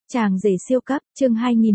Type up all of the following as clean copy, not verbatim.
Chàng rể siêu cấp, chương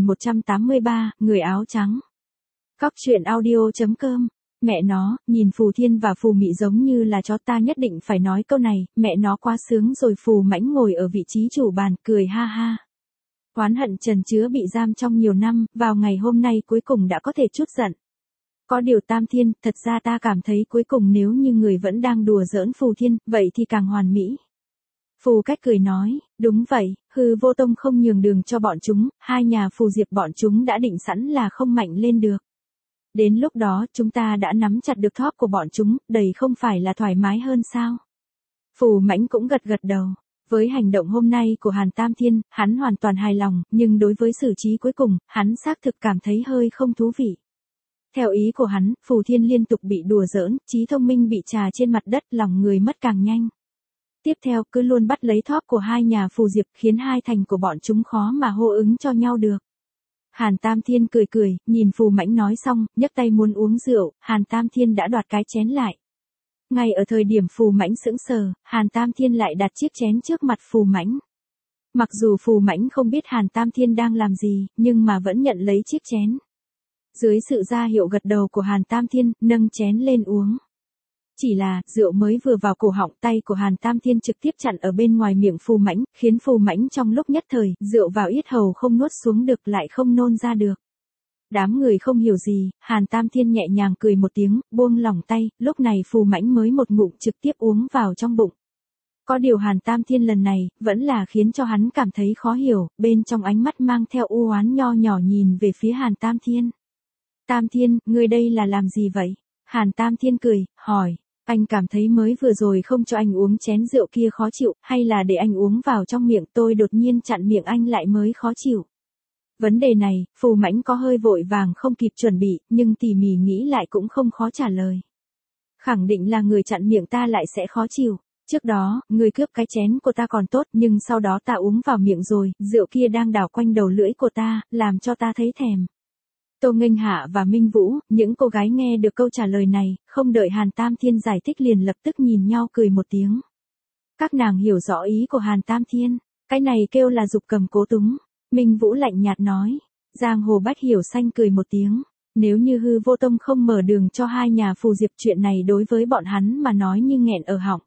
2183, người áo trắng. Cóc truyện audio.com. Mẹ nó, nhìn Phù Thiên và Phù Mị giống như là chó, ta nhất định phải nói câu này, mẹ nó quá sướng rồi. Phù Mãnh ngồi ở vị trí chủ bàn, cười ha ha. Oán hận trần chứa bị giam trong nhiều năm, vào ngày hôm nay cuối cùng đã có thể trút giận. Có điều Tam Thiên, thật ra ta cảm thấy cuối cùng nếu như người vẫn đang đùa giỡn Phù Thiên, vậy thì càng hoàn mỹ. Phù Cách cười nói, đúng vậy, Hư Vô Tông không nhường đường cho bọn chúng, hai nhà Phù Diệp bọn chúng đã định sẵn là không mạnh lên được. Đến lúc đó chúng ta đã nắm chặt được thóp của bọn chúng, đầy không phải là thoải mái hơn sao? Phù Mãnh cũng gật gật đầu. Với hành động hôm nay của Hàn Tam Thiên, hắn hoàn toàn hài lòng, nhưng đối với xử trí cuối cùng, hắn xác thực cảm thấy hơi không thú vị. Theo ý của hắn, Phù Thiên liên tục bị đùa giỡn, trí thông minh bị trà trên mặt đất, lòng người mất càng nhanh. Tiếp theo cứ luôn bắt lấy thóp của hai nhà Phù Diệp, khiến hai thành của bọn chúng khó mà hô ứng cho nhau được. Hàn Tam Thiên cười cười, nhìn Phù Mãnh nói xong, nhấc tay muốn uống rượu, Hàn Tam Thiên đã đoạt cái chén lại. Ngay ở thời điểm Phù Mãnh sững sờ, Hàn Tam Thiên lại đặt chiếc chén trước mặt Phù Mãnh. Mặc dù Phù Mãnh không biết Hàn Tam Thiên đang làm gì, nhưng mà vẫn nhận lấy chiếc chén. Dưới sự ra hiệu gật đầu của Hàn Tam Thiên, nâng chén lên uống. Chỉ là, rượu mới vừa vào cổ họng, tay của Hàn Tam Thiên trực tiếp chặn ở bên ngoài miệng Phù Mãnh, khiến Phù Mãnh trong lúc nhất thời, rượu vào yết hầu không nuốt xuống được, lại không nôn ra được. Đám người không hiểu gì, Hàn Tam Thiên nhẹ nhàng cười một tiếng, buông lỏng tay, lúc này Phù Mãnh mới một ngụm trực tiếp uống vào trong bụng. Có điều Hàn Tam Thiên lần này, vẫn là khiến cho hắn cảm thấy khó hiểu, bên trong ánh mắt mang theo u oán nho nhỏ nhìn về phía Hàn Tam Thiên. Tam Thiên, ngươi đây là làm gì vậy? Hàn Tam Thiên cười, hỏi, anh cảm thấy mới vừa rồi không cho anh uống chén rượu kia khó chịu, hay là để anh uống vào trong miệng tôi đột nhiên chặn miệng anh lại mới khó chịu? Vấn đề này, Phù Mãnh có hơi vội vàng không kịp chuẩn bị, nhưng tỉ mỉ nghĩ lại cũng không khó trả lời. Khẳng định là người chặn miệng ta lại sẽ khó chịu. Trước đó, người cướp cái chén của ta còn tốt, nhưng sau đó ta uống vào miệng rồi, rượu kia đang đảo quanh đầu lưỡi của ta, làm cho ta thấy thèm. Tô Nghênh Hạ và Minh Vũ, những cô gái nghe được câu trả lời này, không đợi Hàn Tam Thiên giải thích liền lập tức nhìn nhau cười một tiếng. Các nàng hiểu rõ ý của Hàn Tam Thiên, cái này kêu là dục cầm cố túng. Minh Vũ lạnh nhạt nói, Giang Hồ Bách Hiểu Xanh cười một tiếng, nếu như Hư Vô Tông không mở đường cho hai nhà Phù Diệp, chuyện này đối với bọn hắn mà nói như nghẹn ở họng.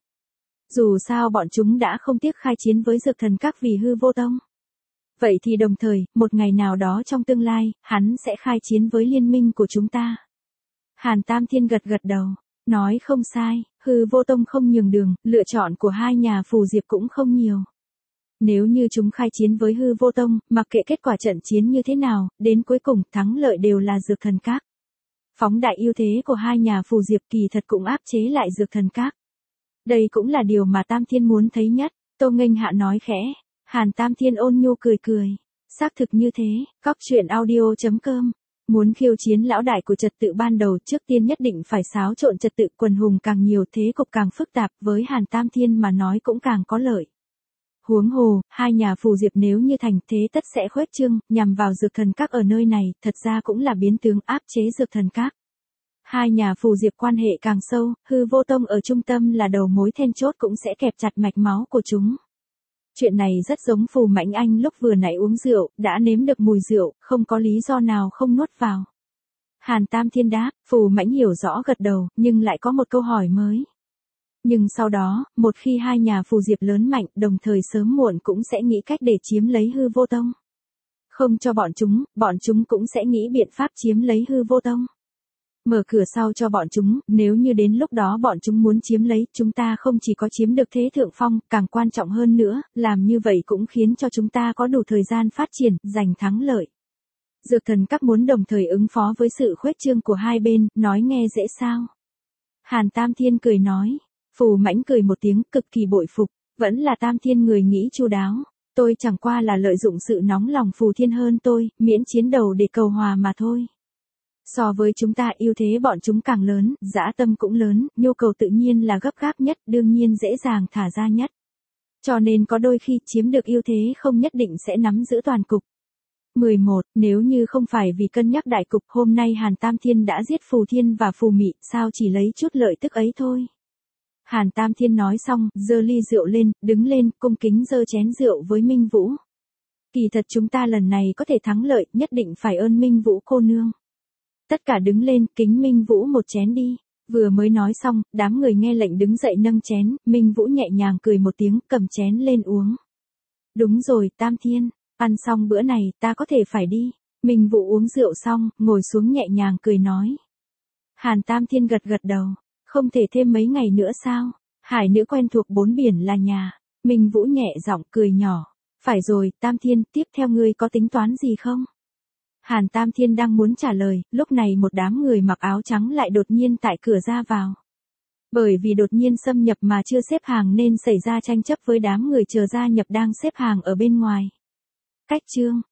Dù sao bọn chúng đã không tiếc khai chiến với Dược Thần Các vì Hư Vô Tông. Vậy thì đồng thời, một ngày nào đó trong tương lai, hắn sẽ khai chiến với liên minh của chúng ta. Hàn Tam Thiên gật gật đầu, nói không sai, Hư Vô Tông không nhường đường, lựa chọn của hai nhà Phù Diệp cũng không nhiều. Nếu như chúng khai chiến với Hư Vô Tông, mặc kệ kết quả trận chiến như thế nào, đến cuối cùng thắng lợi đều là Dược Thần Các. Phóng đại ưu thế của hai nhà Phù Diệp kỳ thật cũng áp chế lại Dược Thần Các. Đây cũng là điều mà Tam Thiên muốn thấy nhất, Tô Nghênh Hạ nói khẽ. Hàn Tam Thiên ôn nhu cười cười. Xác thực như thế, cóc truyện audio.com. Muốn khiêu chiến lão đại của trật tự ban đầu, trước tiên nhất định phải xáo trộn trật tự, quần hùng càng nhiều thế cục càng phức tạp, với Hàn Tam Thiên mà nói cũng càng có lợi. Huống hồ, hai nhà Phù Diệp nếu như thành thế tất sẽ khuếch trương, nhằm vào Dược Thần Các ở nơi này, thật ra cũng là biến tướng áp chế Dược Thần Các. Hai nhà Phù Diệp quan hệ càng sâu, Hư Vô Tông ở trung tâm là đầu mối then chốt cũng sẽ kẹp chặt mạch máu của chúng. Chuyện này rất giống Phù Mãnh Anh lúc vừa nãy uống rượu, đã nếm được mùi rượu, không có lý do nào không nuốt vào. Hàn Tam Thiên đáp, Phù Mãnh hiểu rõ gật đầu, nhưng lại có một câu hỏi mới. Nhưng sau đó, một khi hai nhà Phù Diệp lớn mạnh, đồng thời sớm muộn cũng sẽ nghĩ cách để chiếm lấy Hư Vô Tông. Không cho bọn chúng cũng sẽ nghĩ biện pháp chiếm lấy Hư Vô Tông. Mở cửa sau cho bọn chúng, nếu như đến lúc đó bọn chúng muốn chiếm lấy, chúng ta không chỉ có chiếm được thế thượng phong, càng quan trọng hơn nữa, làm như vậy cũng khiến cho chúng ta có đủ thời gian phát triển, giành thắng lợi. Dược Thần Các muốn đồng thời ứng phó với sự khuếch trương của hai bên, nói nghe dễ sao? Hàn Tam Thiên cười nói, Phù Mãnh cười một tiếng, cực kỳ bội phục, vẫn là Tam Thiên người nghĩ chu đáo, tôi chẳng qua là lợi dụng sự nóng lòng Phù Thiên hơn tôi, miễn chiến đầu để cầu hòa mà thôi. So với chúng ta ưu thế bọn chúng càng lớn, dã tâm cũng lớn, nhu cầu tự nhiên là gấp gáp nhất, đương nhiên dễ dàng thả ra nhất. Cho nên có đôi khi chiếm được ưu thế không nhất định sẽ nắm giữ toàn cục. 11. Nếu như không phải vì cân nhắc đại cục, hôm nay Hàn Tam Thiên đã giết Phù Thiên và Phù Mị, sao chỉ lấy chút lợi tức ấy thôi. Hàn Tam Thiên nói xong, giơ ly rượu lên, đứng lên, cung kính giơ chén rượu với Minh Vũ. Kỳ thật chúng ta lần này có thể thắng lợi, nhất định phải ơn Minh Vũ cô nương. Tất cả đứng lên, kính Minh Vũ một chén đi. Vừa mới nói xong, đám người nghe lệnh đứng dậy nâng chén, Minh Vũ nhẹ nhàng cười một tiếng, cầm chén lên uống. Đúng rồi, Tam Thiên, ăn xong bữa này, ta có thể phải đi. Minh Vũ uống rượu xong, ngồi xuống nhẹ nhàng cười nói. Hàn Tam Thiên gật gật đầu, không thể thêm mấy ngày nữa sao? Hải nữ quen thuộc bốn biển là nhà. Minh Vũ nhẹ giọng cười nhỏ. Phải rồi, Tam Thiên, tiếp theo ngươi có tính toán gì không? Hàn Tam Thiên đang muốn trả lời, lúc này một đám người mặc áo trắng lại đột nhiên tại cửa ra vào. Bởi vì đột nhiên xâm nhập mà chưa xếp hàng nên xảy ra tranh chấp với đám người chờ gia nhập đang xếp hàng ở bên ngoài. Cách chương